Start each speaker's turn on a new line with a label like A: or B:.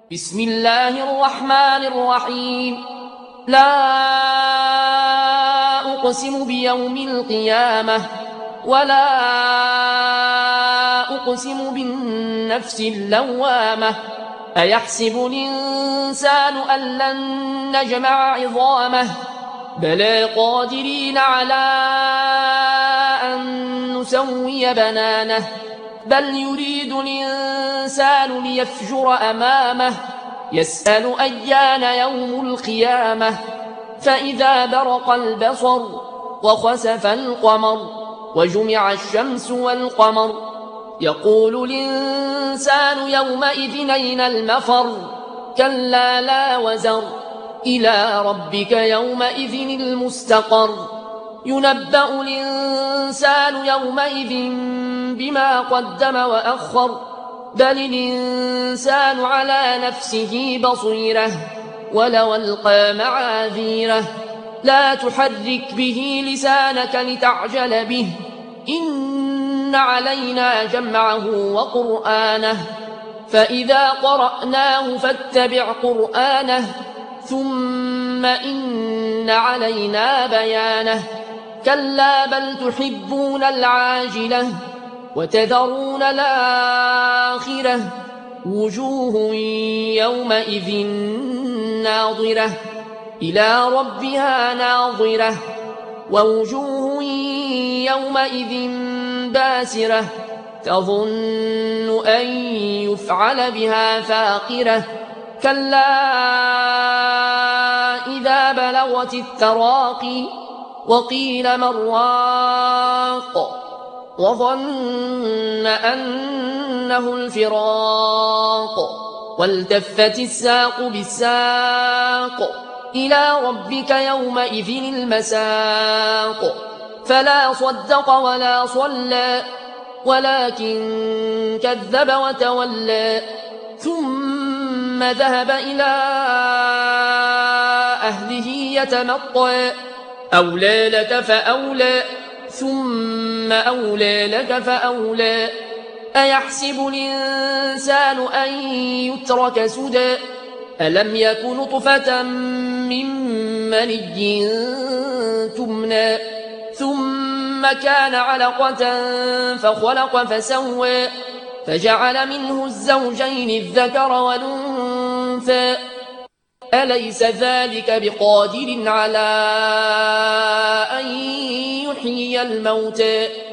A: بسم الله الرحمن الرحيم. لا أقسم بيوم القيامة ولا أقسم بالنفس اللوامة. أيحسب الإنسان أن لن نجمع عظامه بلى قادرين على أن نسوي بنانه بل يريد الإنسان ليفجر أمامه يسأل أيان يوم القيامة فإذا برق البصر وخسف القمر وجمع الشمس والقمر يقول الإنسان يومئذ أين المفر كلا لا وزر إلى ربك يومئذ المستقر ينبأ الإنسان يومئذ بما قدم وأخر بل الإنسان على نفسه بصيرة ولو ألقى معاذيره لا تحرك به لسانك لتعجل به إن علينا جمعه وقرآنه فإذا قرأناه فاتبع قرآنه ثم إن علينا بيانه كلا بل تحبون العاجلة وتذرون الآخرة وجوه يومئذ ناظرة إلى ربها ناظرة ووجوه يومئذ باسرة تظن أن يفعل بها فاقرة كلا إذا بلغت التراقي وقيل من راق وظن أنه الفراق والتفت الساق بالساق إلى ربك يومئذ المساق فلا صدق ولا صلى ولكن كذب وتولى ثم ذهب إلى أهله يتمطى أولى لك فأولى ثم أولى لك فأولى أيحسب الإنسان أن يترك سدى ألم يك نطفة من مني تمنى ثم كان علقة فخلق فسوى فجعل منه الزوجين الذكر والأنثى أليس ذلك بقادر على أن يحيي الموتى